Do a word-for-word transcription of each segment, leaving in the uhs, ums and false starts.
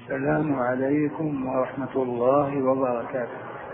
السلام عليكم ورحمة الله وبركاته.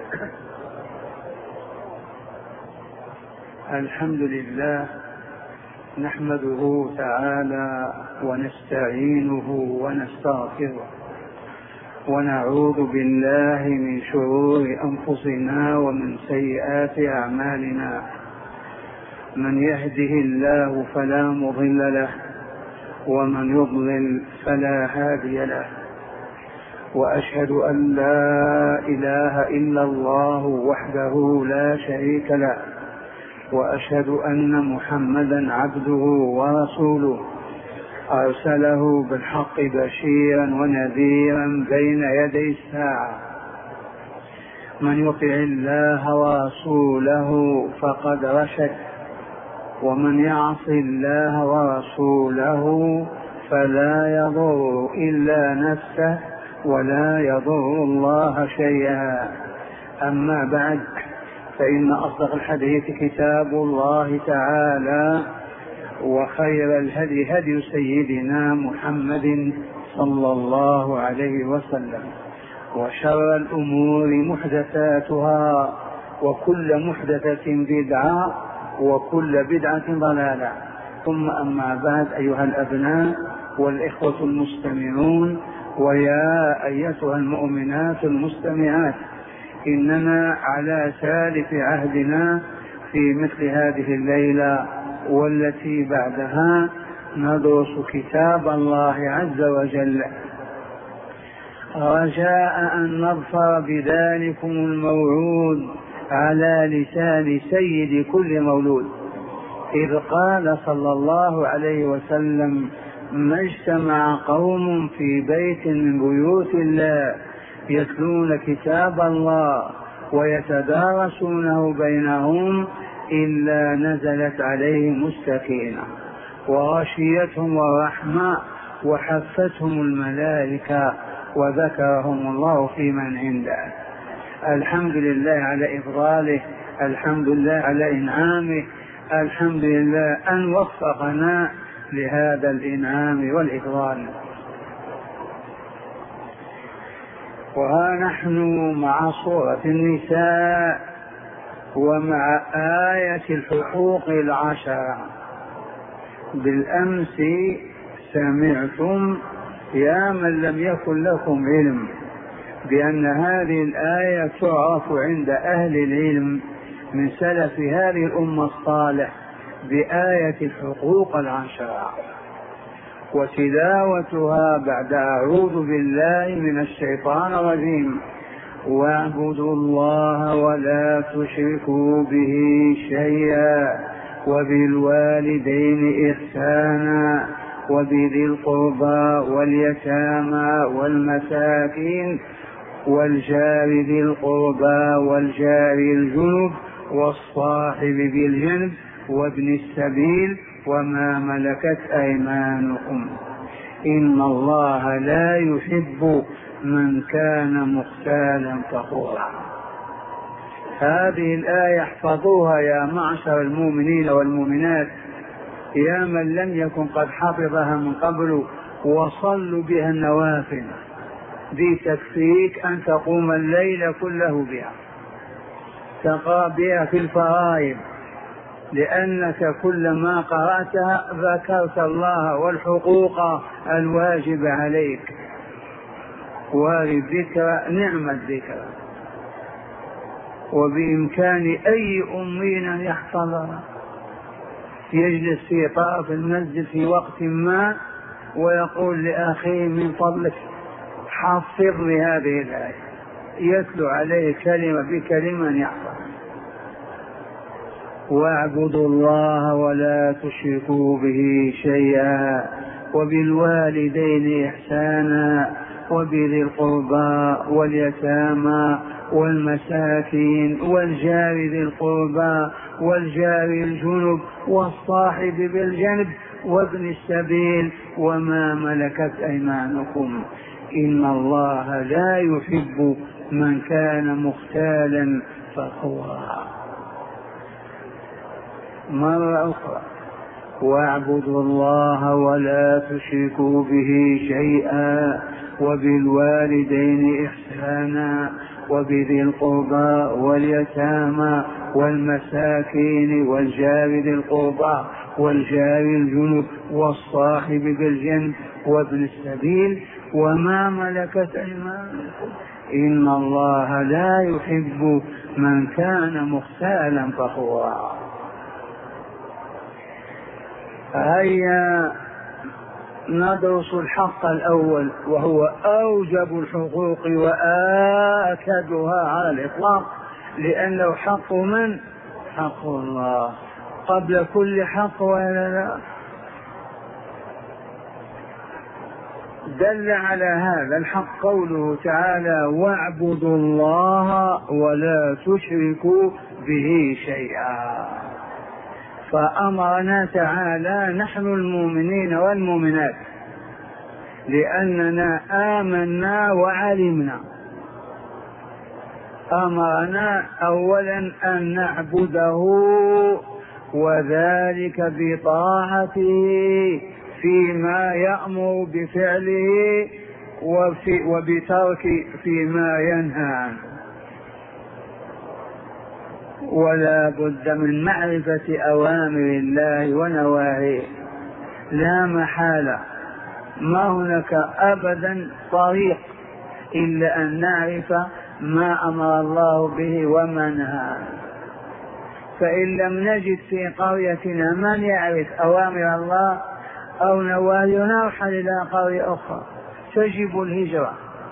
الحمد لله نحمده تعالى ونستعينه ونستغفره ونعوذ بالله من شرور أنفسنا ومن سيئات أعمالنا. من يهده الله فلا مضل له ومن يضلل فلا هادي له، وأشهد أن لا إله إلا الله وحده لا شريك له، وأشهد أن محمدا عبده ورسوله أرسله بالحق بشيرا ونذيرا بين يدي الساعة. من يطع الله ورسوله فقد رشد، ومن يعص الله ورسوله فلا يضر إلا نفسه ولا يضر الله شيئا. أما بعد، فإن أصدق الحديث كتاب الله تعالى، وخير الهدي هدي سيدنا محمد صلى الله عليه وسلم، وشر الأمور محدثاتها، وكل محدثة بدعة، وكل بدعة ضلالة. ثم أما بعد، أيها الأبناء والإخوة المستمعون، ويا أيتها المؤمنات المستمعات، إننا على سالف عهدنا في مثل هذه الليلة والتي بعدها ندرس كتاب الله عز وجل، رجاء أن نظفر بذلكم الموعود على لسان سيد كل مولود، إذ قال صلى الله عليه وسلم: ما اجتمع قوم في بيت من بيوت الله يتلون كتاب الله ويتدارسونه بينهم إلا نزلت عليهم السكينة وغشيتهم الرحمة وحفتهم الملائكة وذكرهم الله في من عنده. الحمد لله على إفضاله، الحمد لله على إنعامه، الحمد لله أن وفقنا لهذا الإنعام والإفضال. وها نحن مع سورة النساء ومع آية الحقوق العشرة. بالأمس سمعتم يا من لم يكن لكم علم بأن هذه الآية تعرف عند أهل العلم من سلف هذه الأمة الصالح بآية الحقوق العشرة، وتلاوتها بعد أعوذ بالله من الشيطان الرجيم: واعبدوا الله ولا تشركوا به شيئا وبالوالدين إحسانا وبذي القربى واليتامى والمساكين والجار ذي القربى والجار الجنب والصاحب بالجنب وابن السبيل وما ملكت أيمانكم إن الله لا يحب من كان مختالا فخورا. هذه الآية احفظوها يا معشر المؤمنين والمؤمنات، يا من لم يكن قد حفظها من قبل، وصلوا بها النوافل. دي تكفيك أن تقوم الليل كله بها، تقرأ بها في الفرائض، لأنك كلما قرأتها ذكرت الله والحقوق الواجب عليك، والذكر نعم الذكر، وبإمكان أي أمين أن يحفظها. يجلس في طرف المسجد في وقت ما ويقول لأخيه: من فضلك حفظ لي هذه الآية، يتلو عليه كلمة بكلمة يحفظ. واعبدوا الله ولا تشركوا به شيئا وبالوالدين إحسانا وبذي القربى واليتامى والمساكين والجار ذي القربى والجار الجنب والصاحب بالجنب وابن السبيل وما ملكت أيمانكم إن الله لا يحب من كان مختالا فخورا. مرة أخرى: واعبدوا الله ولا تشركوا به شيئا وبالوالدين إحسانا وبذي القربى واليتامى والمساكين والجار ذي القربى والجار الجنب والصاحب بالجنب وابن السبيل وما ملكت أيمانكم إن الله لا يحب من كان مختالا فخورا. هيا ندرس الحق الأول وهو أوجب الحقوق وآكدها على الإطلاق، لأنه حق من؟ حق الله قبل كل حق ولا لا؟ دل على هذا الحق قوله تعالى واعبدوا الله ولا تشركوا به شيئا، فأمرنا تعالى نحن المؤمنين والمؤمنات لأننا آمنا وعلمنا، أمرنا أولا أن نعبده وذلك بطاعته فيما يأمر بفعله وفي وبترك فيما ينهى عنه، ولا بد من معرفة أوامر الله ونواهيه لا محالة، ما هناك أبدا طريق إلا أن نعرف ما أمر الله به وما نهى عنه. فإن لم نجد في قريتنا من يعرف أوامر الله أو نواهيه نرحل إلى قرية أخرى، تجب الهجرة.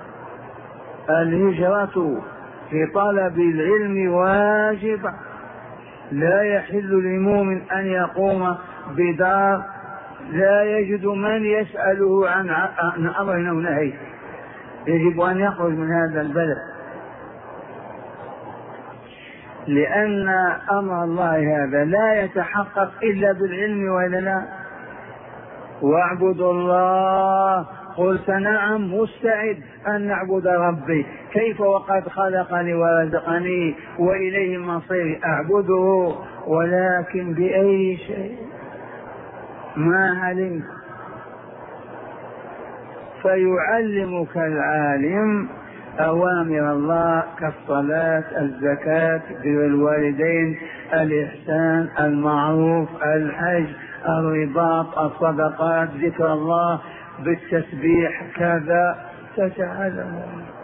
الهجرة في طلب العلم واجبة، لا يحل للمؤمن أن يقوم بدار لا يجد من يسأله عن أمر أو نهي، يجب أن يخرج من هذا البلد، لأن أمر الله هذا لا يتحقق إلا بالعلم وإلا لا. واعبدوا الله، قلت نعم مستعد أن نعبد ربي، كيف وقد خلقني ورزقني وإليه مصيري، أعبده ولكن بأي شيء ما علمت. فيعلمك العالم أوامر الله كالصلاة الزكاة بر الوالدين الإحسان المعروف الحج الرباط الصدقات ذكر الله بالتسبيح كذا تتعلم،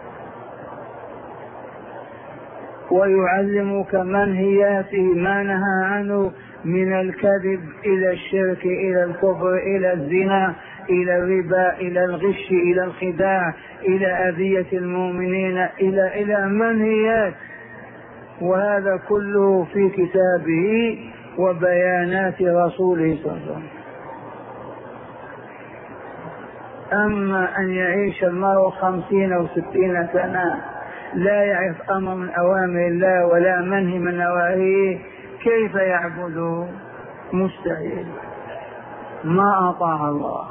ويعلمك منهياته ما نهى عنه من الكذب إلى الشرك إلى الكفر إلى الزنا إلى الربا إلى الغش إلى الخداع إلى أذية المؤمنين إلى إلى منهيات، وهذا كله في كتابه وبيانات رسوله صلى الله عليه وسلم. أما أن يعيش المرء خمسين أو ستين سنة لا يعرف أمر من أوامر الله ولا منهي من نواهيه، كيف يعبده؟ مستحيل، ما أطاع الله.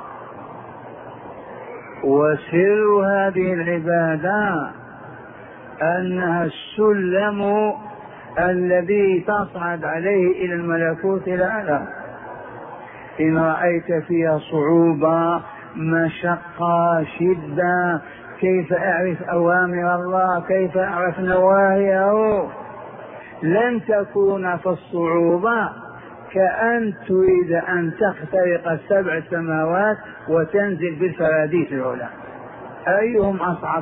وسر هذه العبادة أنها السلم الذي تصعد عليه إلى الملكوت الأعلى. إن رأيت فيها صعوبة مشقة شدة، كيف أعرف أوامر الله؟ كيف أعرف نواهيه؟ لن تكون في الصعوبة كأن تريد أن تخترق السبع السماوات وتنزل بالفراديس العلى، أيهم أصعب؟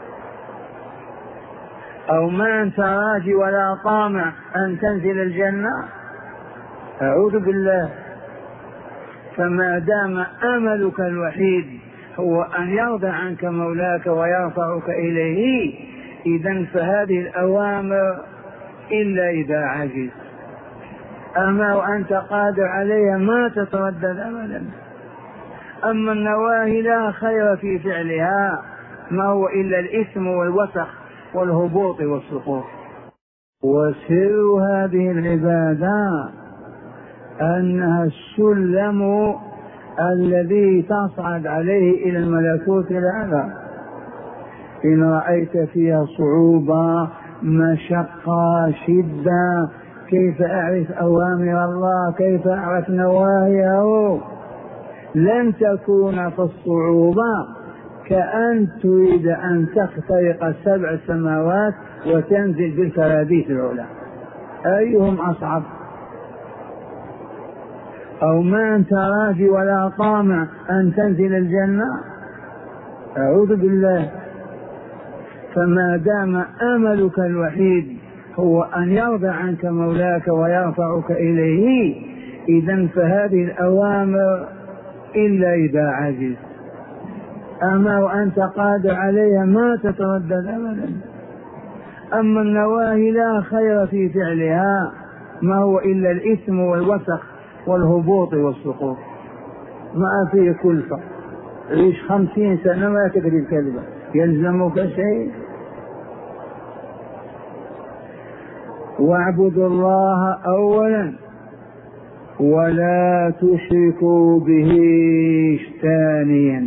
أو ما أنت راجي ولا طامع أن تنزل الجنة؟ أعوذ بالله. فما دام أملك الوحيد هو أن يرضى عنك مولاك ويرفعك إليه، إذن فهذه الأوامر إلا إذا عجز، أما وأنت قادر عليها ما تتردد أبدا. أما النواهي لا خير في فعلها، ما هو إلا الإثم والوسخ والهبوط والسقوط. وسر هذه العبادة أنها السلم الذي تصعد عليه إلى الملكوت الأعلى. إن رأيت فيها صعوبة مشقة شدة، كيف أعرف أوامر الله؟ كيف أعرف نواهيه؟ لن تكون في الصعوبة كأن تريد أن تخترق سبع سماوات وتنزل بالكراديس العلا، أيهم أصعب؟ أو ما أنت راجي ولا طامع أن تنزل الجنة؟ أعوذ بالله. فما دام أملك الوحيد هو أن يرضى عنك مولاك ويرفعك إليه، إذن فهذه الأوامر إلا إذا عجز، أما وأنت قادر عليها ما تتردد أبدا. أما النواهي لا خير في فعلها، ما هو إلا الإثم والوسخ والهبوط والسقوط، ما فيه كلفة. عيش خمسين سنة ما تكذب كذبة يلزمك شيء. واعبدوا الله أولا ولا تشركوا به ثانيا،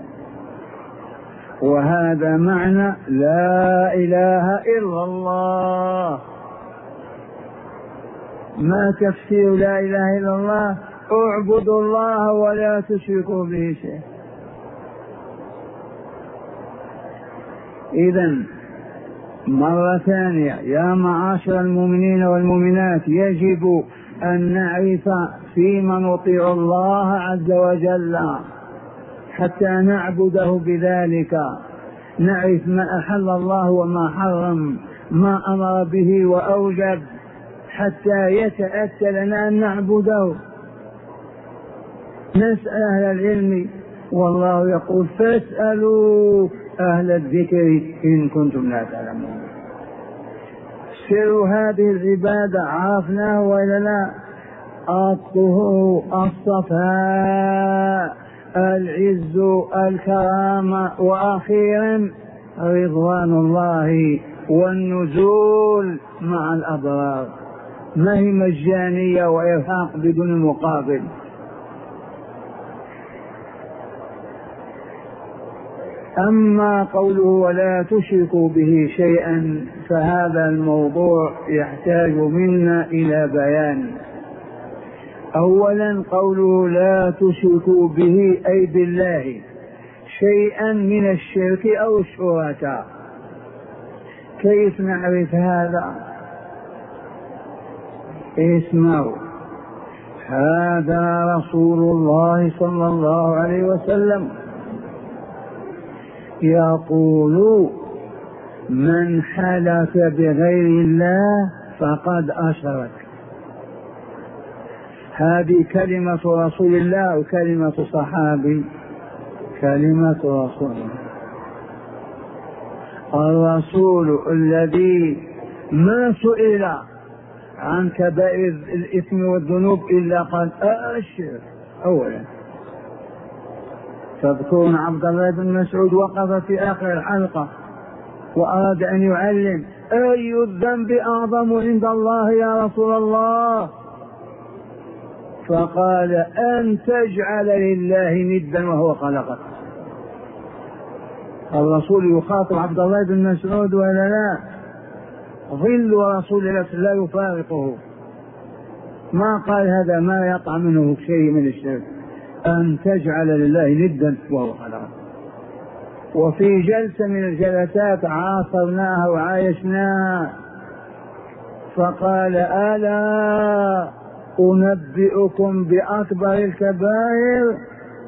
وهذا معنى لا إله إلا الله. ما تفسير لا إله إلا الله؟ اعبدوا الله ولا تشركوا به شيء. إذن مرة ثانية يا معاشر المؤمنين والمؤمنات، يجب أن نعرف فيما نطيع الله عز وجل حتى نعبده بذلك، نعرف ما أحل الله وما حرم، ما أمر به وأوجب، حتى يتأتى لنا أن نعبده. نسأل أهل العلم، والله يقول فاسألوا أهل الذكر إن كنتم لا تعلمون. سر هذه العبادة عرفناه وإلا لا؟ الطهور، الصفاء، العز، الكرامة، وأخيرا رضوان الله والنزول مع الأبرار. ما هي مجانية وإرهاق بدون مقابل. أما قوله ولا تشركوا به شيئا فهذا الموضوع يحتاج منا إلى بيان. أولا قوله لا تشركوا به أي بالله شيئا من الشرك أو الشركاء. كيف نعرف هذا؟ اسمعوا، هذا رسول الله صلى الله عليه وسلم يقول من حلف بغير الله فقد أشرك. هذه كلمة رسول الله وكلمة صحابي، كلمة رسول الله. الرسول الذي ما سئل عن كبائر الإثم والذنوب إلا قال أشرك أولا. تذكرون عبد الله بن مسعود وقف في آخر الحلقة وأراد أن يعلم أي الذنب أعظم عند الله يا رسول الله؟ فقال أن تجعل لله ندا وهو خلقك. الرسول يخاطب عبد الله بن مسعود ولا لا؟ ظل رسول الله لا يفارقه، ما قال هذا ما يقع منه شيء من الشرك، أن تجعل لله ندا وهو خلقك. وفي جلسة من الجلسات عاصرناها وعايشناها فقال ألا أنبئكم بأكبر الكبائر؟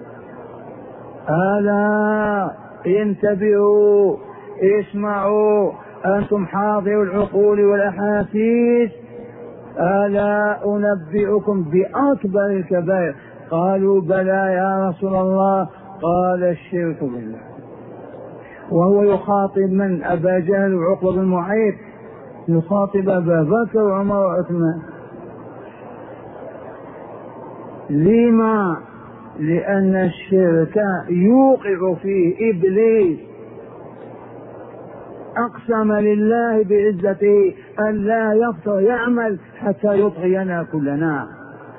ألا انتبهوا اسمعوا أنتم حاضروا العقول والأحاسيس، ألا أنبئكم بأكبر الكبائر؟ قالوا بلى يا رسول الله. قال الشرك بالله. وهو يخاطب من؟ أبا جهل وعقبة بن معيط، يخاطب أبا بكر وعمر وعثمان. لما؟ لأن الشرك يوقع فيه إبليس، أقسم لله بعزته أن لا يفتر يعمل حتى يطغينا كلنا.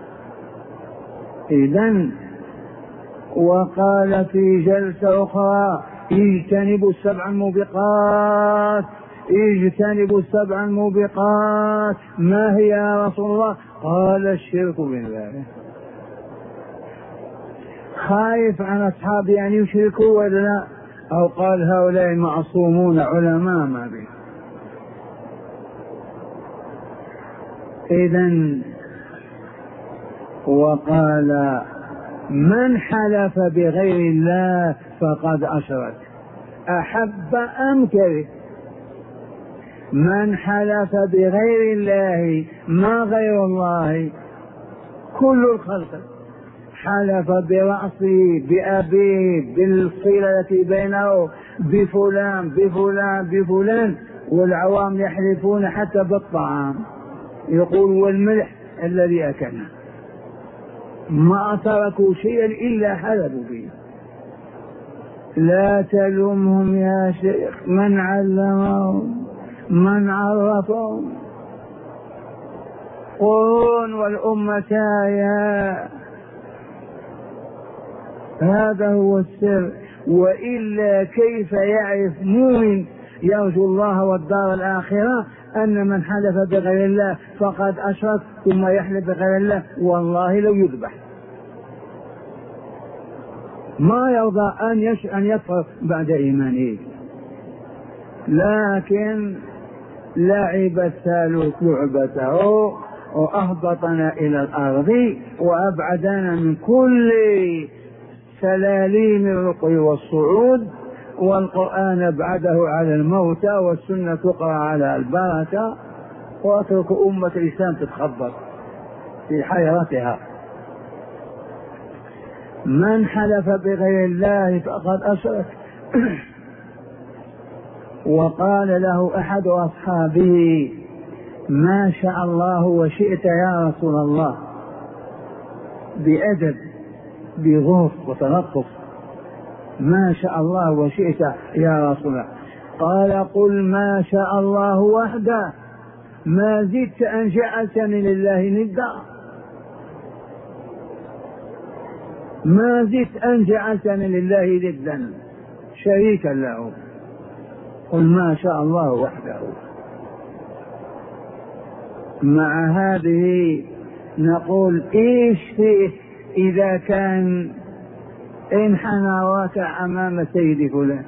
إذن وقال في جلسة أخرى اجتنبوا السبع الموبقات، اجتنبوا السبع الموبقات. ما هي يا رسول الله؟ قال الشرك بالله. خايف عن أصحابي أن يشركوا ولا لا؟ أو قال هؤلاء معصومون علماء ما به. إذن وقال من حلف بغير الله فقد أشرك، أحب أم كره. من حلف بغير الله، ما غير الله، كل الخلق حلف برأسه بأبيه بالصلة التي بينه بفلان بفلان بفلان، والعوام يحلفون حتى بالطعام، يقول والملح الذي أكلنا، ما تركوا شيئا إلا حلفوا به. لا تلومهم يا شيخ، من علمهم من عرفهم. قرون والأمتايا، هذا هو السر. وإلا كيف يعرف مؤمن يرجو الله والدار الآخرة أن من حلف بغير الله فقد أشرك ثم يحلف بغير الله والله لو يذبح، ما يرضى أن أن يكفر بعد إيمانه. لكن لعب الثالوث لعبته وأهبطنا إلى الأرض وأبعدنا من كل سلاليم الرقي والصعود، والقرآن أبعده على الموتى والسنة تقرأ على البركة، واترك أمة الإسلام تتخبط في حيرتها. من حلف بغير الله فقد أشرك. وقال له أحد أصحابه ما شاء الله وشئت يا رسول الله، بأدب بغوف وتلطف، ما شاء الله وشئت يا رسول الله. قال قل ما شاء الله وحده ما زدت أن جعلتني لله ندا، ما زدت أن جعلتني لله ندا شريكا له. قل ما شاء الله وحده. مع هذه نقول ايش فيه اذا كان انحنى راكع امام سيد فلان،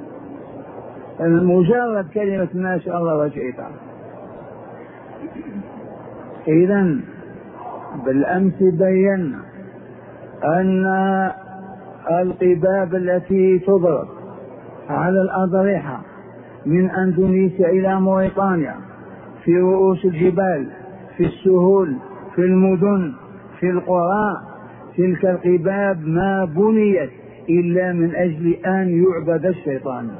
المجرد كلمة ما شاء الله وشئت. اذا بالامس بينا ان القباب التي تضرب على الاضرحة من اندونيسيا الى موريطانيا، في رؤوس الجبال، في السهول، في المدن، في القرى، تلك القباب ما بنيت إلا من أجل أن يعبد الشيطان.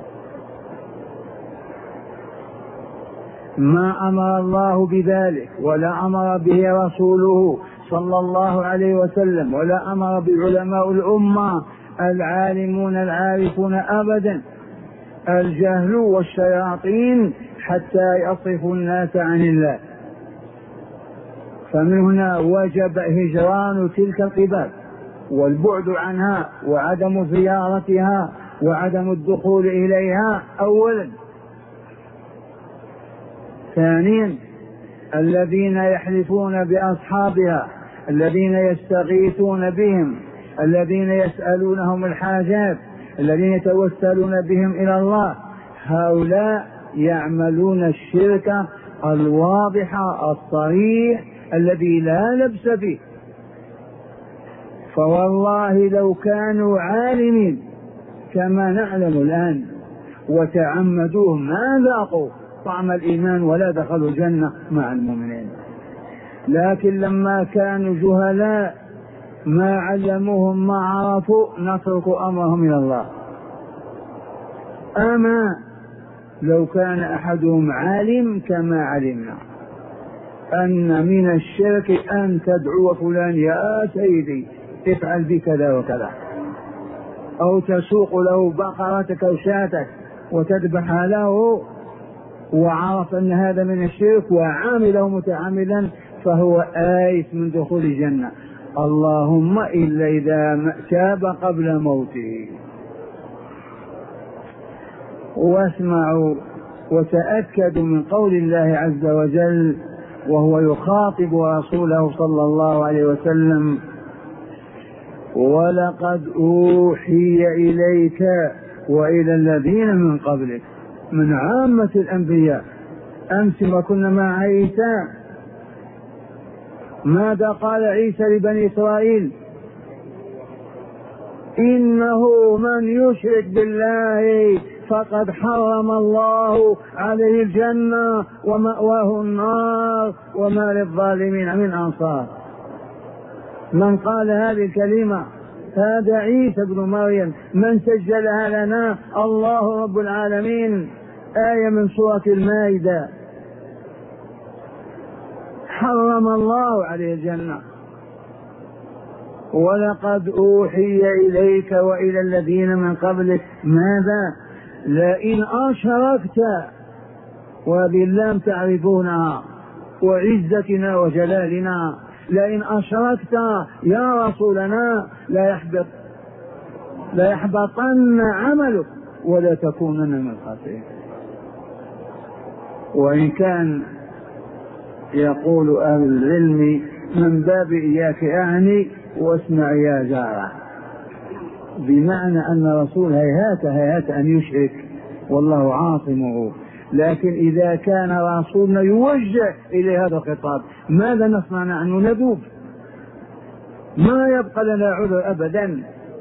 ما أمر الله بذلك ولا أمر به رسوله صلى الله عليه وسلم ولا أمر بعلماء الأمة العالمون العارفون أبدا، الجهل والشياطين حتى يصرفوا الناس عن الله. فمن هنا وجب هجران تلك القباب والبعد عنها وعدم زيارتها وعدم الدخول إليها أولا. ثانيا الذين يحلفون بأصحابها، الذين يستغيثون بهم، الذين يسألونهم الحاجات، الذين يتوسلون بهم إلى الله، هؤلاء يعملون الشرك الواضح الصريح الذي لا لبس فيه. فوالله لو كانوا عالمين كما نعلم الآن وتعمدوه ما ذاقوا طعم الإيمان ولا دخلوا الجنة مع المؤمنين. لكن لما كانوا جهلاء ما علموهم ما عرفوا نترك أمرهم إلى الله. أما لو كان أحدهم عالم كما علمنا أن من الشرك أن تدعو فلان يا سيدي افعل بكذا وكذا، أو تسوق له بقرتك أو شاتك وتذبحها له، وعرف أن هذا من الشرك وعامله متعاملا فهو آيس من دخول الجنة، اللهم إلا إذا تاب قبل موته. واسمعوا وتأكدوا من قول الله عز وجل وهو يخاطب رسوله صلى الله عليه وسلم: ولقد أوحي إليك وإلى الذين من قبلك، من عامة الأنبياء. أمس ما كنا مع عيسى، ماذا قال عيسى لبني إسرائيل؟ إنه من يشرك بالله فقد حرم الله عليه الجنة ومأواه النار وما للظالمين من أنصار. من قال هذه الكلمة؟ هذا عيسى ابن مريم. من سجلها لنا؟ الله رب العالمين. آية من سورة المائدة. حرم الله عليه الجنة. ولقد أوحي إليك وإلى الذين من قبلك ماذا؟ لئن أشركت، وبالله تعرفونها وعزتنا وجلالنا، لئن أشركت يا رسولنا لا يحبط لا يحبطن عملك ولا تكونن من الخاسرين. وإن كان يقول أهل العلم من باب إياك أعني واسمع يا جارة، بمعنى أن الرسول هيهات هيهات أن يشرك والله عاصمه. لكن إذا كان رسولنا يوجه إلى هذا الخطاب ماذا نصنع نحن؟ نذوب، ما يبقى لنا عذر أبدا.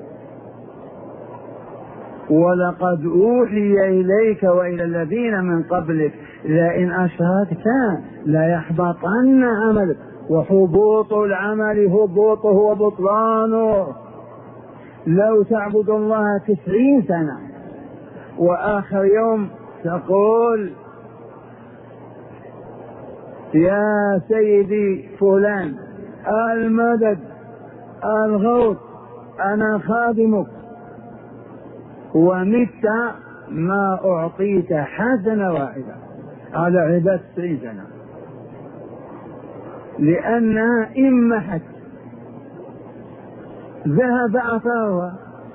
ولقد أوحي إليك وإلى الذين من قبلك لئن أشركت لا يحبطن عملك. وحبوط العمل هبوطه وبطلانه. لو تعبد الله تسعين سنة وآخر يوم تقول يا سيدي فلان المدد الغوث أنا خادمك، ومت ما أعطيت حسنة واحدة على عبادة تسعين سنة، لأنها إمحت ذهب أثرها.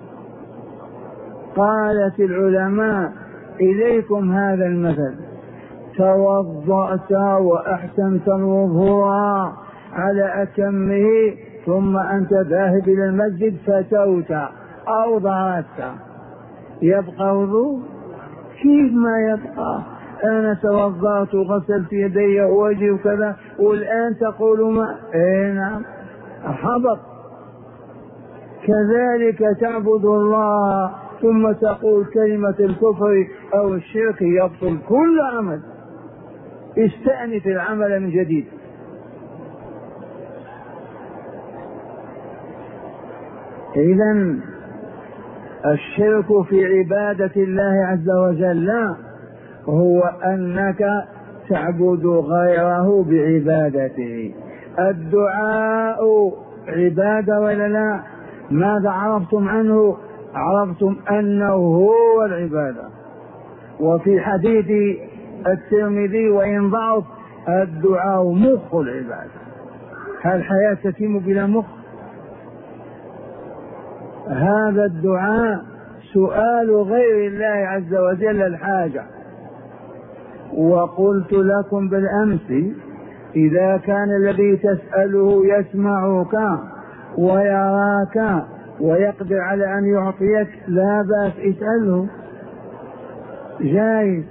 قالت العلماء إليكم هذا المثل: توضأت وأحسنت الوضوء على أتمه ثم أنت ذاهب إلى المسجد فتوت أو ضربت، يبقى وضوء؟ كيف ما يبقى؟ أنا توضأت وغسلت يدي ووجهي وكذا والآن تقول ما إيه نعم حبط. كذلك تعبد الله ثم تقول كلمة الكفر أو الشرك يبطل كل عمل. استأنف العمل من جديد. إذن الشرك في عبادة الله عز وجل هو أنك تعبد غيره بعبادته. الدعاء عبادة ولا لا؟ ماذا عرفتم عنه؟ عرفتم أنه هو العبادة. وفي حديث الترمذي وإن ضعف الدعاء مخ العبادة. هل الحياة تتم بلا مخ؟ هذا الدعاء سؤال غير الله عز وجل الحاجة. وقلت لكم بالأمس إذا كان الذي تسأله يسمعك ويراك ويقدر على أن يعطيك لا بأس اسأله، جائز.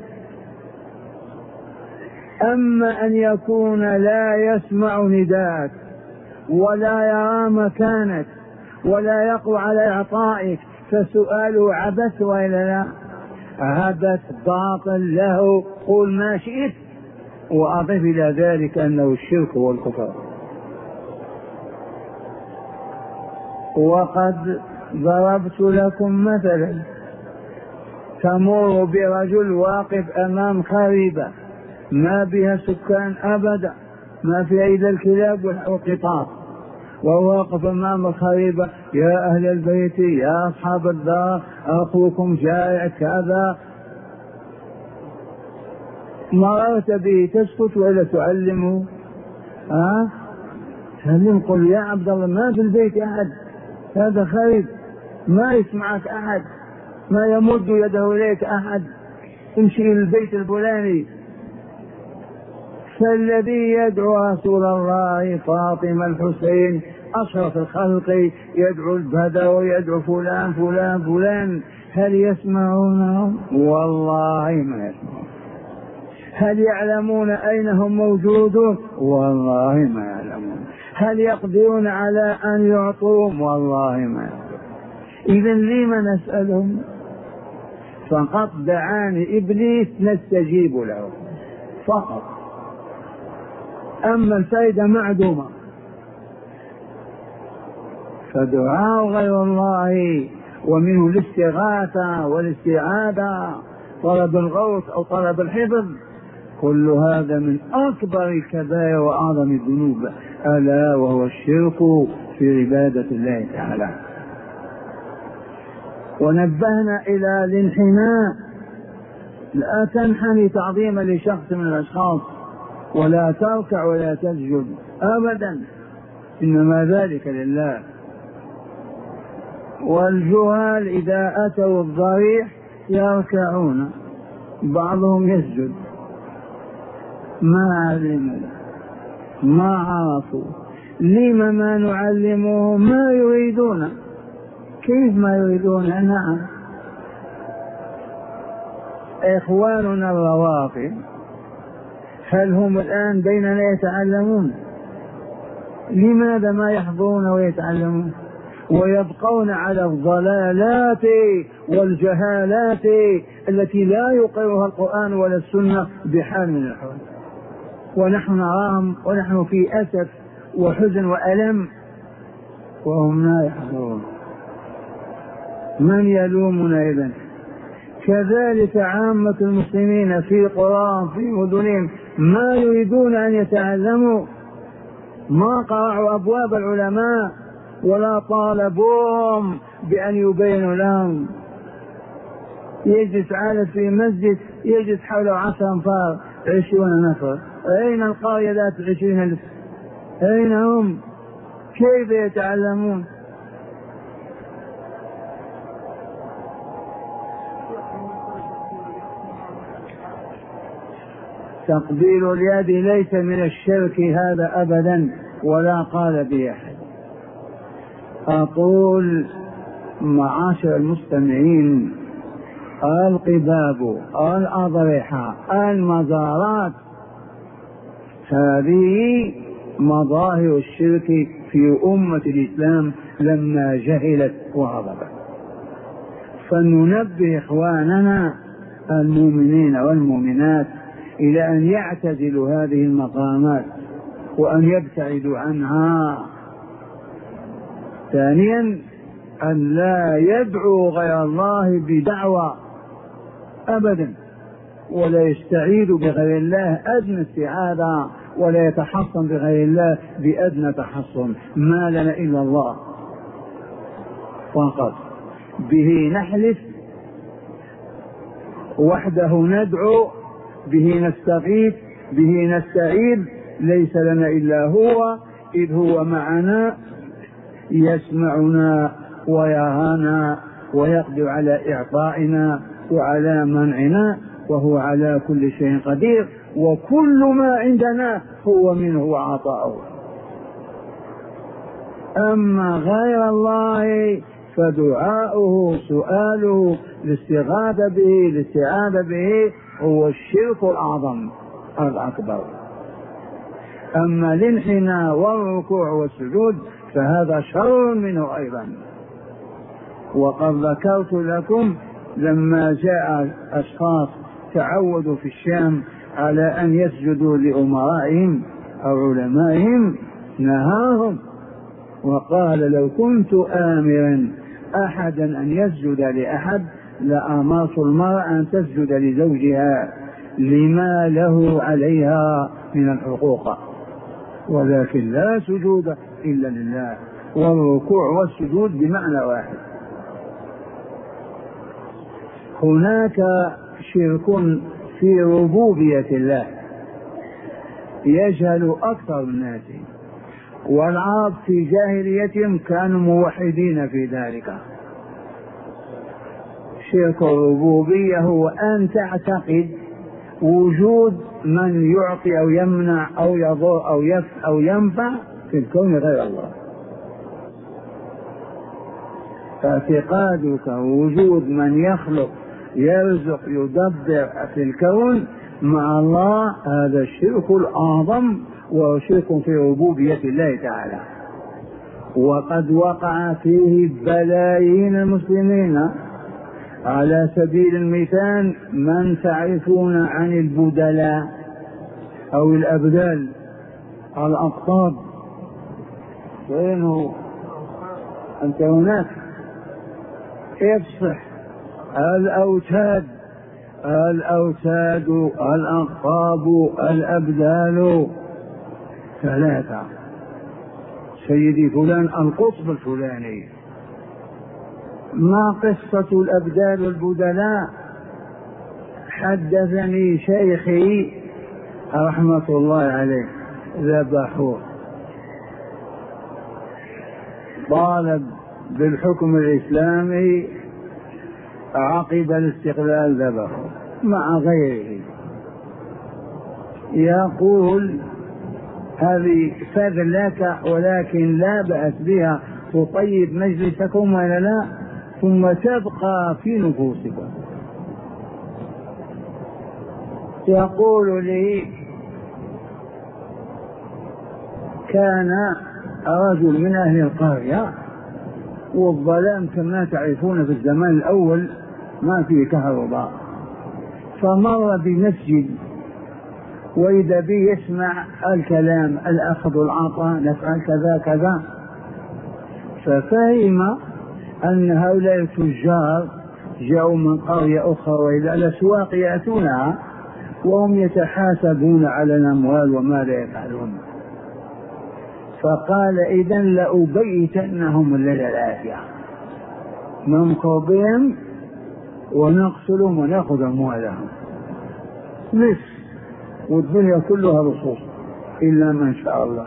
أما أن يكون لا يسمع نداءك ولا يرى مكانك ولا يقوى على إعطائك فسؤاله عبث وإلا لا؟ عبث باطل له، قل ما شئت وأضف إلى ذلك أنه الشرك والكفر. وقد ضربت لكم مثلا: تمر برجل واقف أمام خريبة ما بها سكان أبدا، ما فيها إلا الكلاب والقطار، وهو واقف أمام الخريبة: يا أهل البيت يا أصحاب الدار أخوكم جائع كذا. مررت به تسكت ولا تعلمه؟ ها؟ تعلم، قل يا عبد الله ما في البيت أحد، هذا خريب ما يسمعك أحد، ما يمد يده إليك أحد، امشي إلى البيت الفلاني. فالذي يدعو رسول الله فاطمة الحسين أشرف الخلق، يدعو البدر ويدعو فلان فلان فلان، هل يسمعونهم؟ والله ما يسمعون. هل يعلمون أين هم موجودون؟ والله ما يعلمون. هل يقدرون على أن يعطوهم؟ والله ما يقدرون. إذا لما نسألهم؟ فقط دعاني إبليس نستجيب له فقط، أما الفائدة معدومة. فدعاء غير الله ومنه الاستغاثة والاستعاذة، طلب الغوث أو طلب الحفظ، كل هذا من أكبر الكبائر وأعظم الذنوب، ألا وهو الشرك في عبادة الله تعالى. ونبهنا إلى الانحناء، لا تنحني تعظيما لشخص من الأشخاص، ولا تركع ولا تسجد أبدا، إنما ذلك لله. والجهال إذا أتوا الضريح يركعون، بعضهم يسجد، ما علموا ما عرفوا. لما ما نعلمهم ما يريدون؟ كيف ما يريدون؟ نعم، إخواننا الروافض هل هم الآن بيننا يتعلمون؟ لماذا ما يحضرون ويتعلمون ويبقون على الضلالات والجهالات التي لا يقرها القرآن ولا السنة بحال من الحال؟ ونحن نراهم ونحن في أسف وحزن وألم وهم لا يحضرون. من يلومنا إذن؟ كذلك عامة المسلمين في قراهم في مدنهم ما يريدون أن يتعلموا، ما قرعوا أبواب العلماء ولا طالبوهم بأن يبينوا لهم. يجلس عالم في مسجد يجلس حوله عشر أنفار عشرون نفر، أين القرية ذات عشرين ألف؟ أين هم؟ كيف يتعلمون؟ تقبيل اليد ليس من الشرك هذا أبدا، ولا قال به أحد. أقول معاشر المستمعين، القباب، الأضرحة، المزارات، هذه مظاهر الشرك في أمة الإسلام لما جهلت وغضبت. فلننبه إخواننا المؤمنين والمؤمنات إلى أن يعتزلوا هذه المقامات وأن يبتعدوا عنها. ثانيا، أن لا يدعو غير الله بدعوى أبدا، ولا يستعيذ بغير الله أدنى استعاذة، ولا يتحصن بغير الله بأدنى تحصن. ما لنا إلا الله فقط، به نحلف، وحده ندعو، به نستغيث، به نستعيذ، ليس لنا إلا هو، إذ هو معنا يسمعنا ويرانا ويقدر على إعطائنا وعلى منعنا، وهو على كل شيء قدير، وكل ما عندنا هو منه وعطاؤه. أما غير الله فدعاؤه، سؤاله، الاستغاثة به، الاستعاذة به، هو الشرك الأعظم الأكبر. أما الانحناء والركوع والسجود فهذا شر منه أيضا. وقد ذكرت لكم لما جاء أشخاص تعودوا في الشام على أن يسجدوا لأمرائهم أو علمائهم، نهاهم وقال: لو كنت آمرا أحدا أن يسجد لأحد لأمرت المرأة أن تسجد لزوجها لما له عليها من الحقوق، ولكن لا سجود إلا لله، والركوع والسجود بمعنى واحد. هناك شرك في ربوبية الله يجهل أكثر الناس، والعرب في جاهليتهم كانوا موحدين في ذلك. شرك الربوبية هو أن تعتقد وجود من يعطي أو يمنع أو يضر أو يف أو ينفع في الكون غير الله. اعتقادك وجود من يخلق يرزق يدبر في الكون مع الله هذا الشرك الأعظم، وهو شرك في ربوبية الله تعالى. وقد وقع فيه بلايين المسلمين. على سبيل المثال من تعرفون عن البدلاء أو الأبدال الأقطاب؟ وين هو؟ أنت هناك؟ افصح. الأوتاد الأوتاد الأقطاب الأبدال ثلاثة. سيدي فلان القطب الفلاني. ما قصة الأبدال والبدلاء؟ حدثني شيخي رحمة الله عليه ذبحوه، طالب بالحكم الإسلامي عقب الاستقلال ذبحوه مع غيره. يقول هذه فذل لك ولكن لا بأس بها، تطيب مجلسكم ولا لا، ثم تبقى في نفوسكم. يقول لي كان رجل من أهل القرية، والظلام كما تعرفون في الزمان الأول ما فيه كهرباء، فمر بمسجد وإذا به يسمع الكلام الأخذ والعطاء نفعل كذا كذا، ففهم أن هؤلاء التجار جاءوا من قرية أخرى وإلى الأسواق يأتونها وهم يتحاسبون على الأموال وما لا يفعلون. فقال إذن لأبيتنهم الليلة الآتية، نمكر بهم ونقتلهم ونأخذ أموالهم نصف، والدنيا كلها رصوص إلا من شاء الله.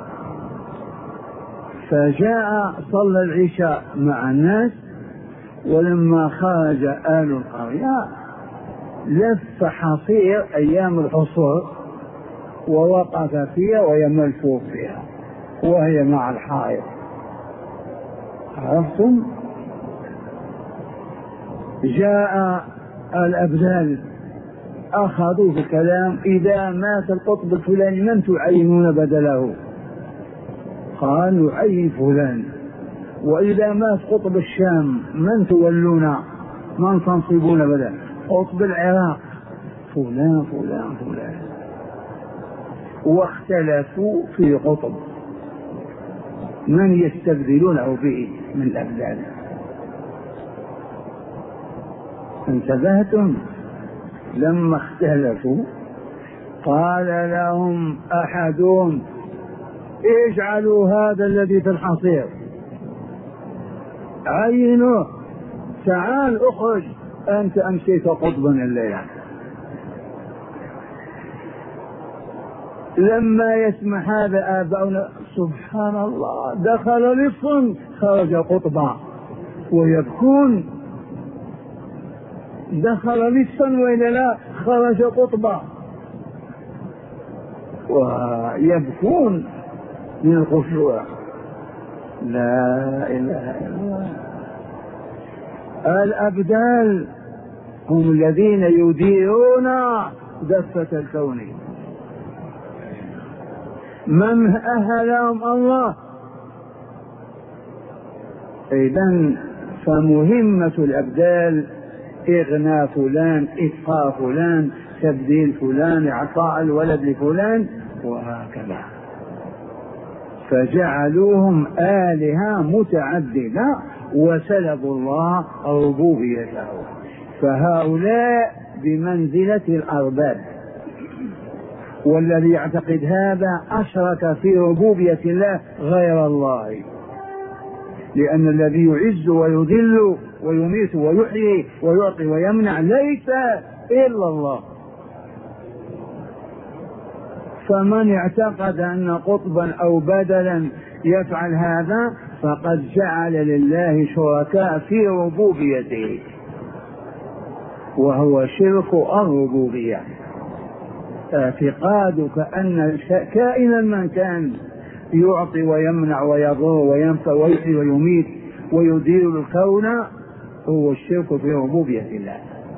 فجاء صلى العشاء مع الناس، ولما خرج آل القرية لف حصير أيام الحصور ووقف فيها ويملفوف فيها وهي مع الحائط. عرفتم؟ جاء الأبدال أخذوا في الكلام، إذا مات القطب الفلاني من تعينون بدله؟ قال نعين فلان. وإذا مات قطب الشام من تولون من تنصبون بدله؟ قطب العراق فلان فلان فلان. واختلفوا في قطب من يستبدلونه به من الأبدال. انتبهتم؟ لما اختلفوا قال لهم أحدهم اجعلوا هذا الذي في الحصير عينوه، تعال اخرج أنت أمسيت قطبا الليلة. لما يسمع هذا آباؤنا سبحان الله دخل لص خرج قطبا ويبكون، دخل لصا وإلا لا خرج قطبا ويبكون من الخشوع. لا إله إلا الله. الأبدال هم الذين يديرون دفة الكون. من أهلهم الله. إذن فمهمة الأبدال إغناء فلان، إبقاء فلان، تبديل فلان، إعطاء الولد لفلان، وهكذا. فجعلوهم آلهة متعددة وسلبوا الله ربوبيته. فهؤلاء بمنزلة الأرباب، والذي يعتقد هذا أشرك في ربوبية الله غير الله، لأن الذي يعز ويذل ويميت ويحيي ويعطي ويمنع ليس إلا الله. فمن اعتقد أن قطبا أو بدلا يفعل هذا فقد جعل لله شركاء في ربوبيته، وهو شرك الربوبية. اعتقادك أن كائنا من كان يعطي ويمنع ويضر وينفع ويحيي ويميت ويدير الكون هو الشرك في ربوبية الله.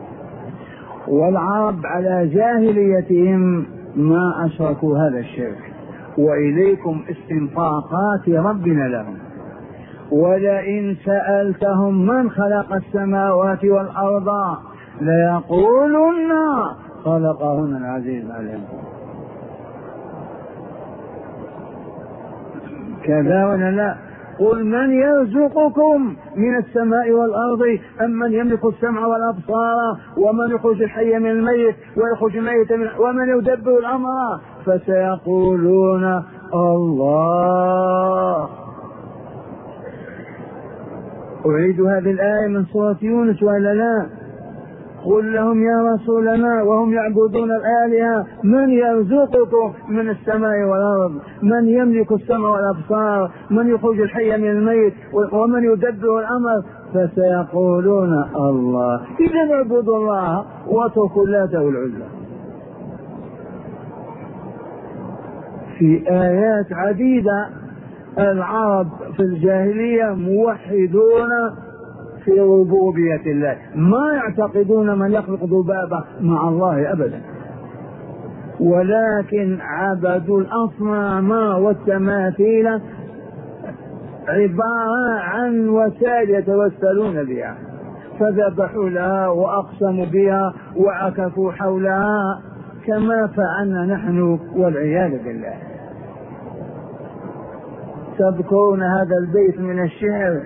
والعرب على جاهليتهم ما أشركوا هذا الشرك، وإليكم استنطاقات ربنا لهم. ولئن سألتهم من خلق السماوات والأرض ليقولن خلقهن العزيز العليم. كذا ولا لا؟ قل من يرزقكم من السماء والأرض أم من يملك السمع والأبصار ومن يخرج الحي من الميت ويخرج الميت من ومن يدبر الأمر فسيقولون الله. أعيد هذه الآية من سورة يونس ولا لا؟ قل لهم يا رسولنا وهم يعبدون الآلهة من يرزقكم من السماء والأرض، من يملك السمع والأبصار، من يخرج الحي من الميت ومن يدبر الأمر فسيقولون الله. إذا اعبدوا الله واتركوا اللات والعزى. في آيات عديدة العرب في الجاهلية موحدون في ربوبية الله، ما يعتقدون من يخلق ذبابة مع الله أبدا، ولكن عبدوا الأصنام والتماثيل عبارة عن وسائل يتوسلون بها، فذبحوا لها وأقسموا بها وعكفوا حولها كما فعلنا نحن والعياذ بالله. تذكرون هذا البيت من الشعر: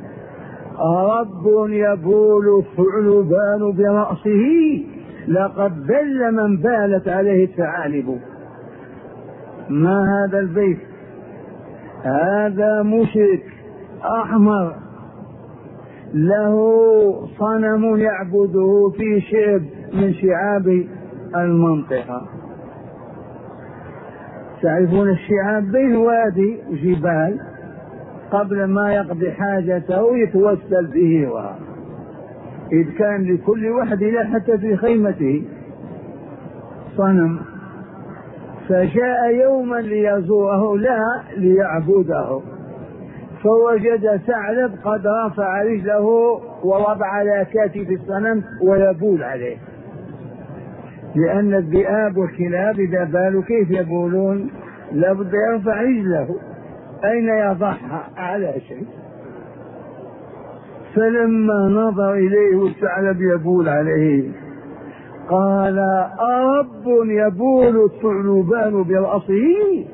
رب يبول الثعلبان برأسه لقد ذل من بالت عليه الثعالب. ما هذا البيت؟ هذا مشرك أحمر له صنم يعبده في شعب من شعاب المنطقة. تعرفون الشعاب بين وادي وجبال، قبل ما يقضي حاجته يتوسل به، إذ كان لكل واحد له حتى في خيمته صنم. فجاء يوما ليزوره لا ليعبده، فوجد ثعلب قد رفع رجله ووضع على كتف الصنم ويبول عليه، لأن الذئاب والكلاب إذا بالوا كيف يبولون؟ لابد يرفع رجله، أين يضعها؟ على شيء. فلما نظر إليه والثعلب يبول عليه قال: أرب يبول الثعلبان برأسه؟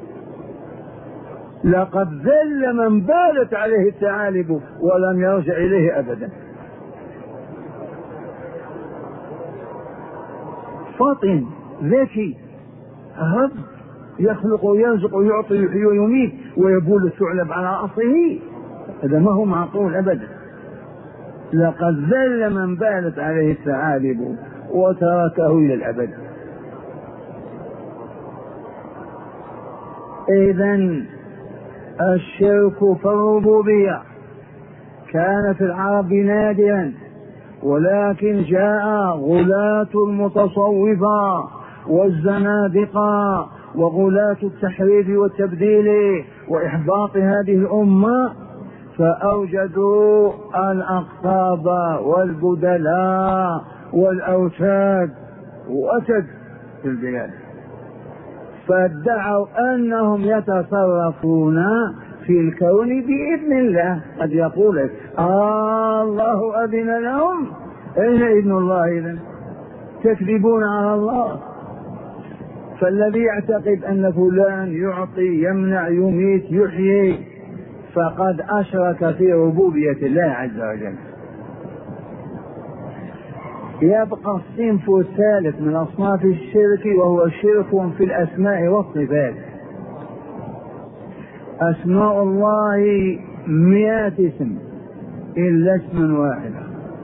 لقد ذل من بالت عليه الثعالب ولم يرجع إليه أبدا. فطن ذكي هب يخلق ويرزق ويعطي ويحيي ويميت ويبول الثعلب على رأسه، هذا ما هو معقول أبدا. لقد ذل من بالت عليه الثعالب وتركه إلى الأبد. إذن الشرك في الربوبية كان في العرب نادرا، ولكن جاء غلاة المتصوفة والزنادقة وغلاة التحريف والتبديل وإحباط هذه الأمة، فأوجدوا الأقطاب والبدلاء والأوتاد وأتد في البلاد، فادعوا أنهم يتصرفون في الكون بإذن الله. قد يقول آه الله أذن لهم، أين إذن الله إذن؟ تكذبون على الله. فالذي يعتقد أن فلان يعطي يمنع يميت يحيي فقد أشرك في ربوبية الله عز وجل. يبقى الصنف الثالث من أصناف الشرك، وهو شرك في الأسماء والصفات. أسماء الله مئات اسم إلا اسما واحدا،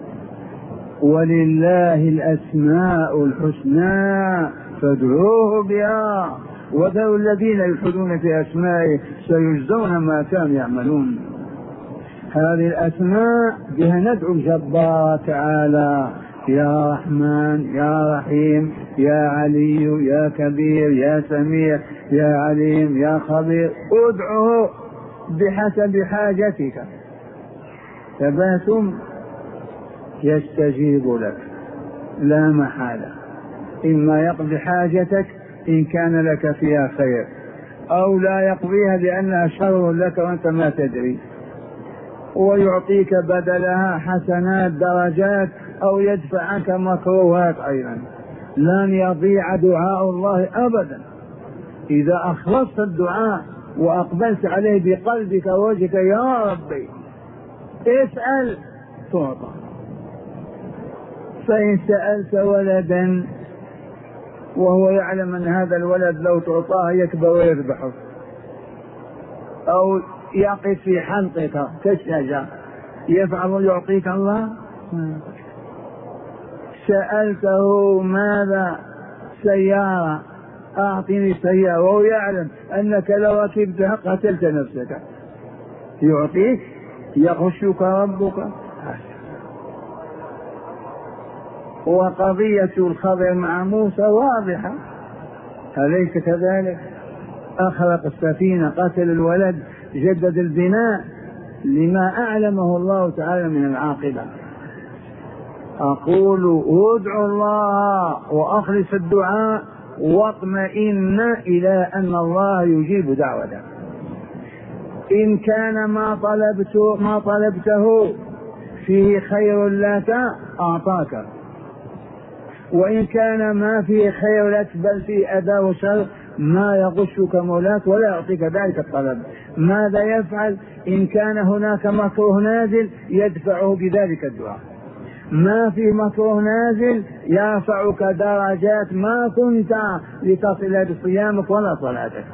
ولله الأسماء الحسنى فادعوه بها وذروا الذين يلحدون في أسمائه سيجزون ما كانوا يعملون. هذه الأسماء بها ندعو الجبار تعالى: يا رحمن يا رحيم يا علي يا كبير يا سميع يا عليم يا خبير. ادعه بحسب حاجتك. تباتم يستجيب لك لا محالة، إما يقضي حاجتك إن كان لك فيها خير، أو لا يقضيها لأنها شر لك وأنت ما تدري، ويعطيك بدلها حسنات درجات، أو يدفع عنك مكروهات أيضا. لن يضيع دعاء الله أبدا إذا أخلصت الدعاء وأقبلت عليه بقلبك ووجهك. يا ربي اسأل تعطى. فإن سألت ولدا وهو يعلم أن هذا الولد لو تعطاه يكبر ويذبحه، أو يقف في حنطك كالشجر، يفعل يعطيك الله؟ سألته ماذا؟ سيارة، أعطني سيارة، وهو يعلم أنك لو ركبتها قتلت نفسك، يعطيك؟ يغشك ربك؟ وقضية الخضر مع موسى واضحة، أليس كذلك؟ أخرق السفينة، قتل الولد، جدد البناء لما أعلمه الله تعالى من العاقبة. أقول ادعوا الله وأخلص الدعاء واطمئن إلى أن الله يجيب دعوته. إن كان ما طلبته ما طلبته فيه خير لك أعطاك، وإن كان ما فيه خير لك بل فيه أذى وشر ما يغشك مولاك ولا يعطيك ذلك الطلب. ماذا يفعل؟ إن كان هناك مكروه نازل يدفعه بذلك الدعاء، ما في مكروه نازل يرفعك درجات ما كنت لتصل بصيامك ولا صلاتك،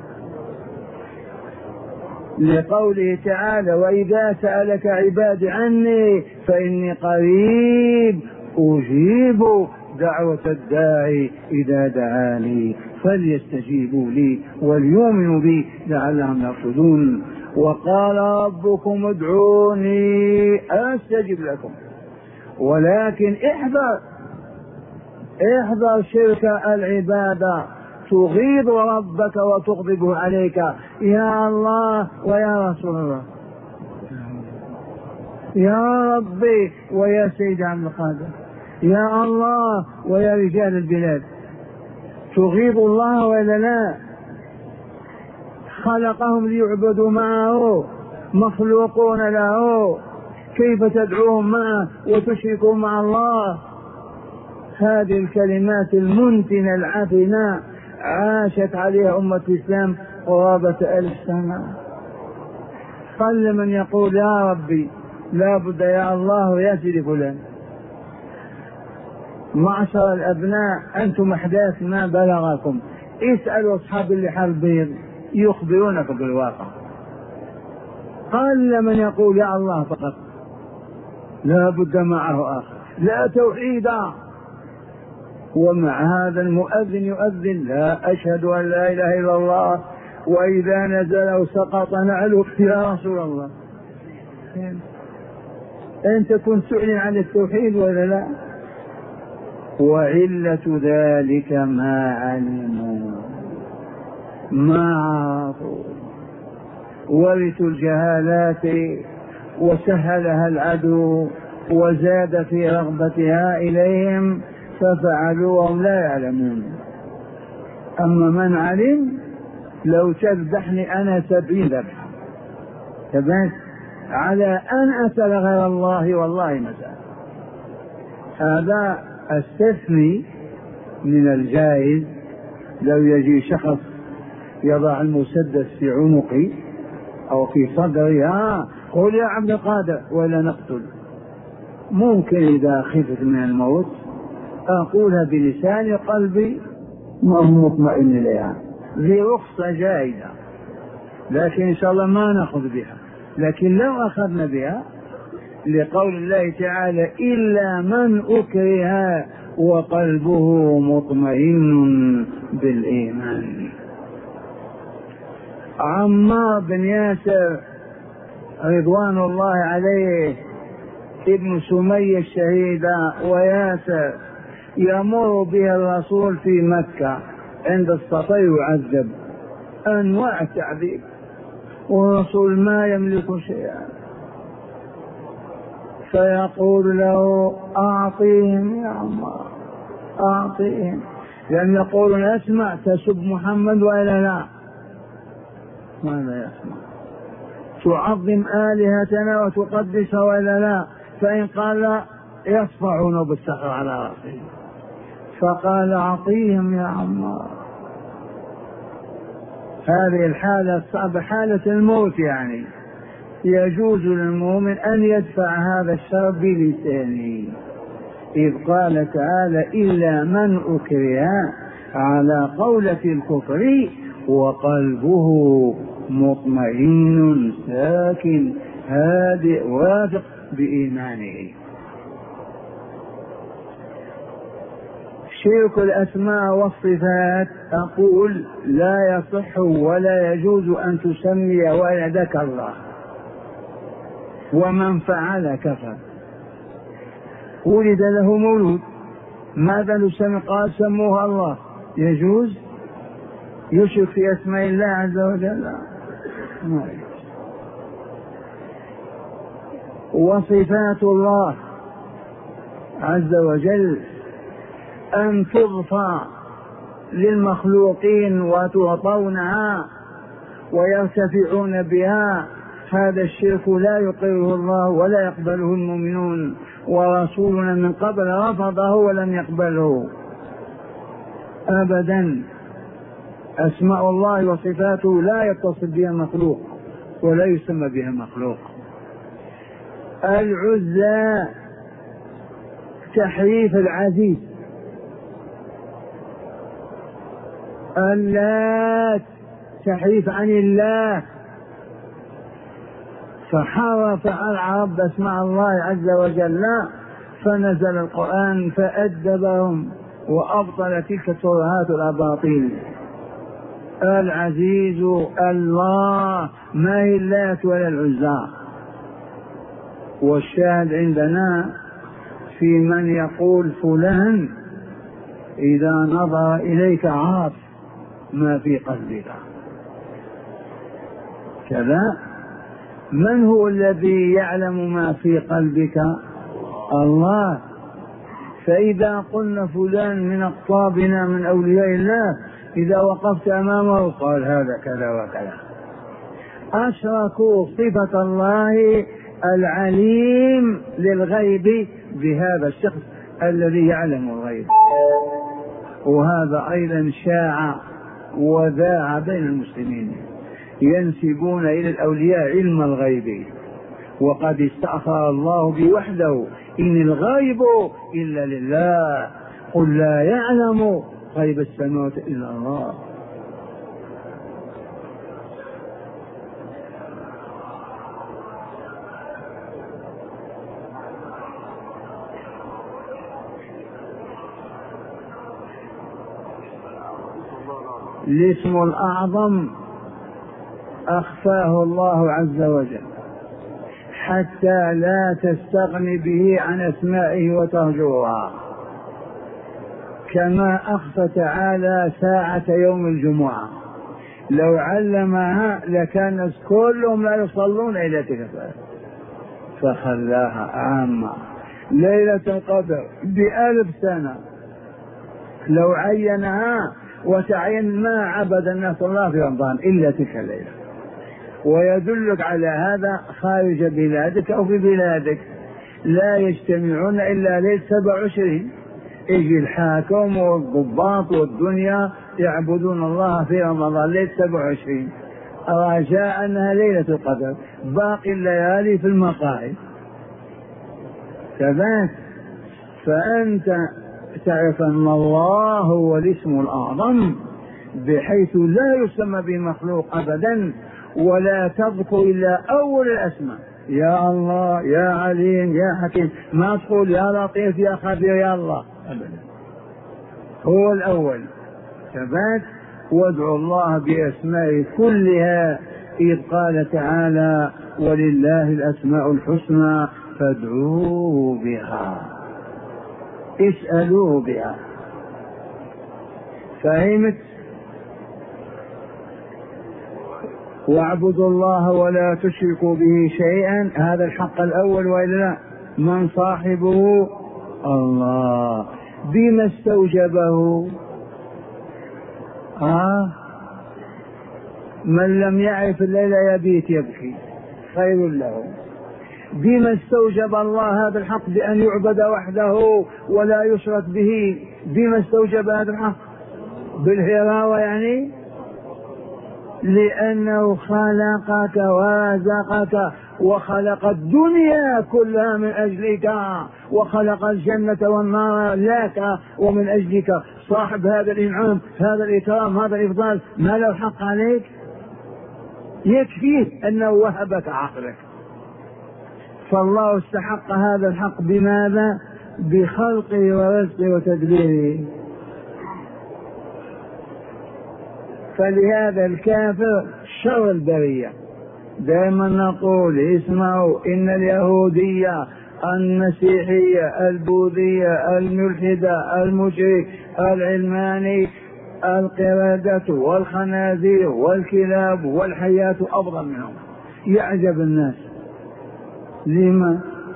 لقوله تعالى وإذا سألك عبادي عني فإني قريب أجيب دعوة الداعي إذا دعاني فليستجيبوا لي وليؤمنوا بي لعلهم يرشدون. وقال ربكم ادعوني أستجب لكم، ولكن احذر احذر شرك العبادة، تغيظ ربك وتغضبه عليك يا الله ويا رسول الله، يا ربي ويا سيد عبد القادر، يا الله ويا رجال البلاد. تغيظ الله ولا لا؟ خلقهم ليعبدوا معه، مخلوقون له، كيف تدعوهم معه وتشركوا مع الله؟ هذه الكلمات المنتنة العفنة عاشت عليها أمة الإسلام قرابة ألف سنة. قل من يقول يا ربي لا بد يا الله يا سيدي فلان. معشر الأبناء أنتم أحداث ما بلغكم، اسألوا أصحاب اللحى البيض يخبرونكم بالواقع. قل من يقول يا الله فقط، لا بد معه آخر، لا توحيدا. ومع هذا المؤذن يؤذن لا أشهد أن لا إله إلا الله، وإذا نزل وسقط نعلك يا رسول الله. أنت كنت تعلن عن التوحيد ولا لا؟ وعلة ذلك ما علموا ما عرفوا، ورثوا الجهالات وسهلها العدو وزاد في رغبتها إليهم ففعلوا وهم لا يعلمون. أما من علم لو تذبحني أنا سبعين ذبحة تبات على أن أسأل غير الله والله مسألة. هذا استثني من الجائز. لو يجي شخص يضع المسدس في عنقي أو في صدري ها قل يا عبد القادر ولا نقتل، ممكن إذا خفت من الموت أقولها بلسان قلبي مطمئن إليها، ذي رخصة جائزة، لكن إن شاء الله ما نأخذ بها. لكن لو أخذنا بها لقول الله تعالى إلا من أكره وقلبه مطمئن بالإيمان. عمار بن ياسر رضوان الله عليه ابن سمية الشهيدة وياسر يمر به الرسول في مكة عند الصفا يعذب أنواع التعذيب والرسول ما يملك شيئا. فيقول له أعطيهم يا عمار أعطيهم، لأن يقولون اسمع تسب محمد وإلا لا؟ ماذا يسمع؟ تعظم آلهتنا وتقدسها وإلا لا؟ فإن قال لا يصفعون بالسخر على رأسه. فقال أعطيهم يا عمار. هذه الحالة الصعبة حالة الموت، يعني يجوز للمؤمن أن يدفع هذا الشر بلسانه، إذ قال تعالى إلا من أكره على قولة الكفر وقلبه مطمئن ساكن هادئ واثق بإيمانه. شرك الأسماء والصفات أقول لا يصح ولا يجوز أن تسمي ولدك الله، ومن فعل كفر. ولد له مولود ماذا نسمي؟ قال سموها الله، يجوز؟ يشرك في أسماء الله عز وجل؟ وصفات الله عز وجل أن تضفى للمخلوقين وتعطونها ويرتفعون بها، هذا الشرك لا يقره الله ولا يقبله المؤمنون، ورسولنا من قبل رفضه ولم يقبله أبدا. أسماء الله وصفاته لا يتصل بها مخلوق ولا يسمى بها مخلوق. العزى تحريف العزيز، اللات تحريف عن الله، فحرف العرب اسماء الله عز وجل، فنزل القرآن فأدبهم وأبطل تلك الترهات الأباطيل. العزيز الله، ما هي اللات ولا العزى. والشاهد عندنا في من يقول فلان إذا نظر إليك عاف ما في قلبك كذا. من هو الذي يعلم ما في قلبك؟ الله. فإذا قلنا فلان من أقطابنا من أولياء الله، إذا وقفت أمامه قال هذا كذا وكذا. أشركوا صفة الله العليم للغيب بهذا الشخص الذي يعلم الغيب، وهذا أيضا شاع وذاع بين المسلمين، ينسبون إلى الأولياء علم الغيب، وقد استأخر الله بوحده إن الغيب إلا لله، قل لا يعلم غيب السماوات إلا الله. الاسم الأعظم أخفاه الله عز وجل حتى لا تستغني به عن أسمائه وتهجرها، كما أخفى تعالى ساعة يوم الجمعة، لو علمها لكان كلهم لا يصلون إلى تلك فخلاها عامة. ليلة القدر بألف سنة لو عينها وتعين ما عبد الناس الله في رمضان إلا تلك الليلة. ويدلك على هذا خارج بلادك أو في بلادك لا يجتمعون إلا ليلة سبع وعشرين، يجي الحاكم والضباط والدنيا يعبدون الله في رمضان ليلة سبع وعشرين رجاء أنها ليلة القدر، باقي الليالي في المقاعد كذلك. فأنت تعرف أن الله هو الاسم الأعظم بحيث لا يسمى بمخلوق أبدا، ولا تذكر إلا أول الأسماء، يا الله يا عليم يا حكيم، ما تقول يا لطيف يا خبير يا الله أبدا، هو الأول ثبات. وادعوا الله بأسمائه كلها، إذ قال تعالى ولله الأسماء الحسنى فادعوه بها اسألوه بها. فهمت؟ واعبدوا الله ولا تشركوا به شيئا، هذا الحق الأول وإلا لا؟ من صاحبه؟ الله. بما استوجبه؟ آه من لم يعرف الليل يبيت يبكي خير له. بما استوجب الله هذا الحق بأن يعبد وحده ولا يشرك به؟ بما استوجب هذا الحق؟ بالهراوة يعني، لأنه خلقك ورزقك وخلق الدنيا كلها من أجلك وخلق الجنة والنار لك ومن أجلك. صاحب هذا الإنعام هذا الإكرام هذا الإفضال ما له حق عليك؟ يكفيه أنه وهبك عقلك. فالله استحق هذا الحق بماذا؟ بخلقه ورزقه وتدبيره. فلهذا الكافر شر البرية. دائما نقول اسمعوا إن اليهودية المسيحية البوذية الملحدة المشرك العلماني القردة والخنازير والكلاب والحياة أفضل منهم. يعجب الناس لما؟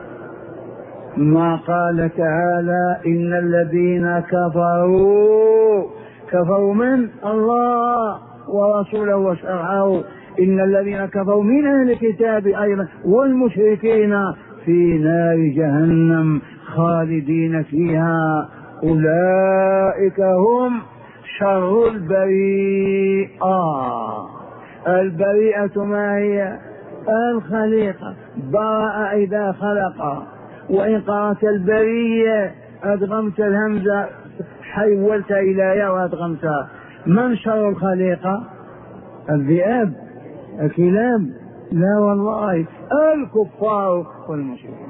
ما قال تعالى إن الذين كفروا كفروا من الله ورسوله وشرعه، إن الذين كفروا من أهل الكتاب أيضا والمشركين في نار جهنم خالدين فيها أولئك هم شر البريئة. البريئة ما هي؟ الخليقة. برأ إذا خلق. وإن قرأت البرية أدغمت الهمزة حولت إلى ياء وأدغمتها. من شر الخليقة؟ الذئاب الكلاب؟ لا والله، الكفار والمشركين.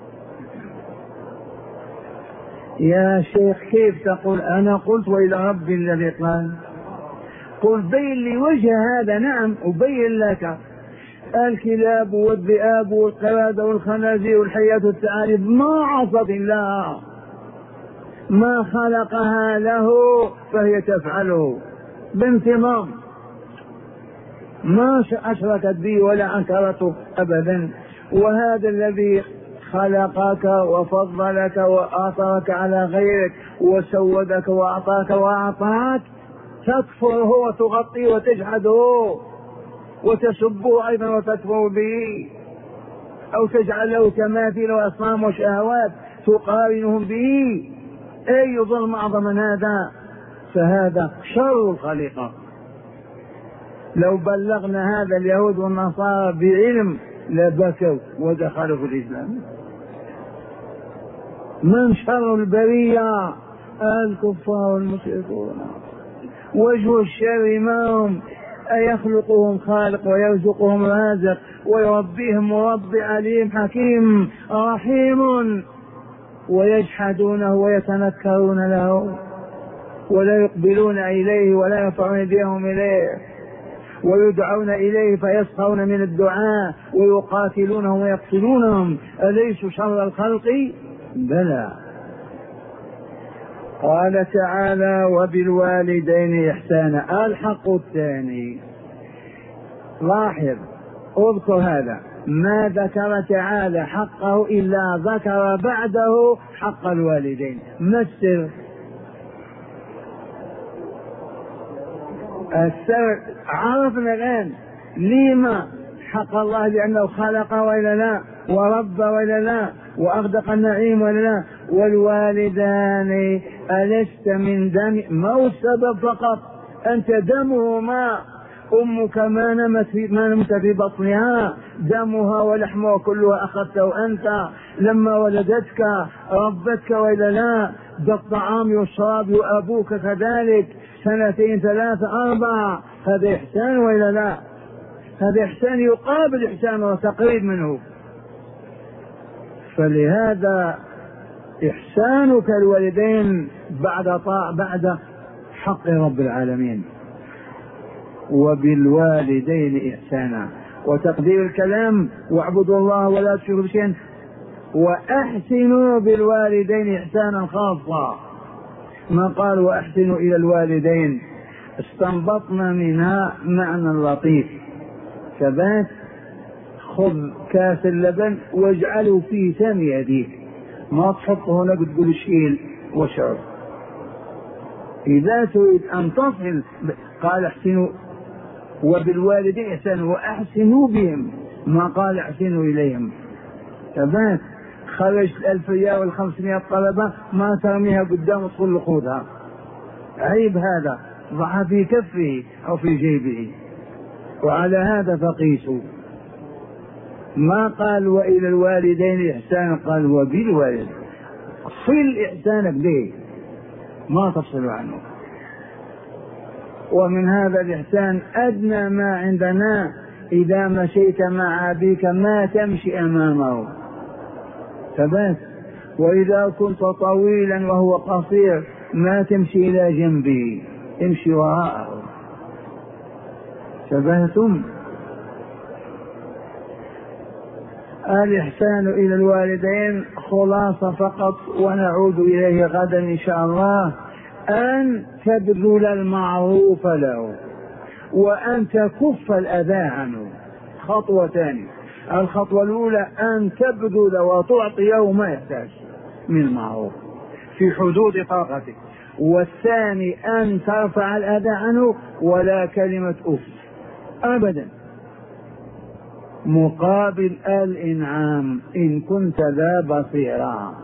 يا شيخ كيف تقول أنا قلت وإلى ربي الذي قال؟ قل بين لي وجه هذا. نعم أبين لك. الكلاب والذئاب والقرادة والخنازير والحياة الثعالب ما عصت الله، ما خلقها له فهي تفعله بانتظام، ما أشركت به ولا أنكرته أبدا. وهذا الذي خلقك وفضلك وآثرك على غيرك وسودك وأعطاك وأعطاك تكفره وتغطيه وتجحده وتسبه أيضا وتكفر به، أو تجعل له تماثيل وأصنام وشهوات تقارنهم به. أي ظلم أعظم من هذا؟ فهذا شر الخليقة. لو بلغنا هذا اليهود والنصارى بعلم لبكوا ودخلوا في الإسلام. من شر البرية؟ الكفار والمشركون. وجه الشر ما هم؟ أيخلقهم خالق ويرزقهم رازق ويربيهم مربي عليم حكيم رحيم، ويجحدونه ويتنكرون له ولا يقبلون إليه ولا يرفعون يديهم إليه ويدعون إليه فيسخرون من الدعاء ويقاتلونهم ويقتلونهم. أليسوا شر الخلق؟ بلى. قال تعالى وبالوالدين إحسانا. الحق الثاني، لاحظ اذكر هذا، ما ذكر تعالى حقه إلا ذكر بعده حق الوالدين. ما السر؟ السر عرفنا الآن. لما حق الله؟ لأنه خلق وإلا لا، ورب وإلا لا، وأغدق النعيم وإلا لا. والوالدان ألست من دم؟ ما هو السبب فقط، أنت دمهما. أمك ما نمت في, ما نمت في بطنها، دمها ولحمها كلها أخذته أنت لما ولدتك، ربتك وإلا لا، بالطعام والشراب، وأبوك كذلك سنتين ثلاثة أربعة. هذا إحسان وإلا لا؟ هذا إحسان يقابل إحسان وتقريب منه. فلهذا إحسانك الوالدين بعد طاعة بعد حق رب العالمين. وبالوالدين إحسانا، وتقدير الكلام واعبدوا الله ولا تشركوا به شيئا وأحسنوا بالوالدين إحسانا خاصة. ما قال وأحسنوا إلى الوالدين؟ استنبطنا منها معنى لطيف ثبات خذ كاس اللبن واجعله في ثاني يديك، ما تحطه هنا بتقول شيل واشرب. إذا تريد أن تصل قال احسنوا وبالوالدين إحسانا وأحسنوا بهم، ما قال احسنوا إليهم. تمام. خرجت الألف ريال والخمسمائة طلبة ما ترميها قدام تقول له خذها، عيب هذا، ضعها في كفه أو في جيبه. وعلى هذا فقيسوا. ما قال وإلى الوالدين إحسانا، قال وبالوالدين. صل إحسانك به ما تفصل عنه. ومن هذا الإحسان أدنى ما عندنا إذا مشيت مع أبيك ما تمشي أمامه ثبات، وإذا كنت طويلا وهو قصير ما تمشي إلى جنبه، امشي وراءه. شبهتم؟ الإحسان إلى الوالدين خلاصة فقط، ونعود إليه غدا إن شاء الله، أن تبذل المعروف له وأن تكف الأذى عنه. خطوتان: الخطوة الأولى أن تبذل وتعطيه ما يحتاج من معروف في حدود طاقتك، والثاني أن ترفع الأذى عنه ولا كلمة أف أبدا، مقابل الإنعام إن كنت ذا بصيرا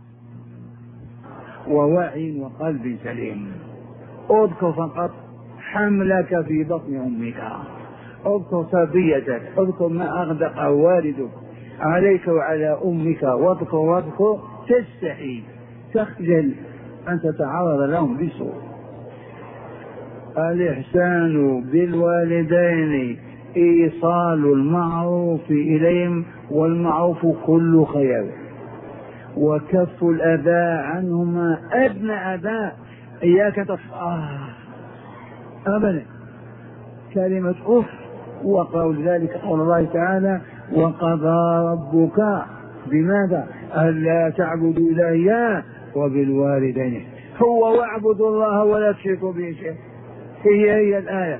ووعي وقلب سليم. اذكر فقط حملك في بطن أمك، اذكر تربيتك، اذكر ما أغدق والدك عليك وعلى أمك، واذكر واذكر تستحي تخجل أن تتعرض لهم بسوء. الإحسان بالوالدين إيصال المعروف إليهم، والمعروف كل خير، وكف الأذى عنهما أدنى أذى. إياك تصفى أبدا كلمة أف، وقول ذلك قول الله تعالى: وقضى ربك بماذا؟ ألا تعبدوا إلا إياه وبالوالدين. هو واعبدوا الله ولا تشركوا به شيئا، هي هي الآية.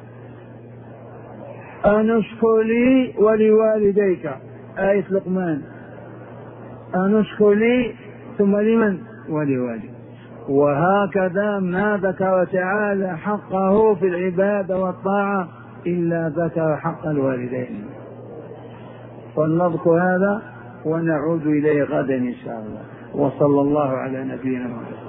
أن اشكر لي ولوالديك، آية لقمان. أن اشكر لي ثم لمن؟ ولوالديك. وهكذا ما ذكر تعالى حقه في العبادة والطاعة إلا ذكر حق الوالدين. فلنذكر هذا ونعود إليه غدا إن شاء الله. وصلى الله على نبينا محمد.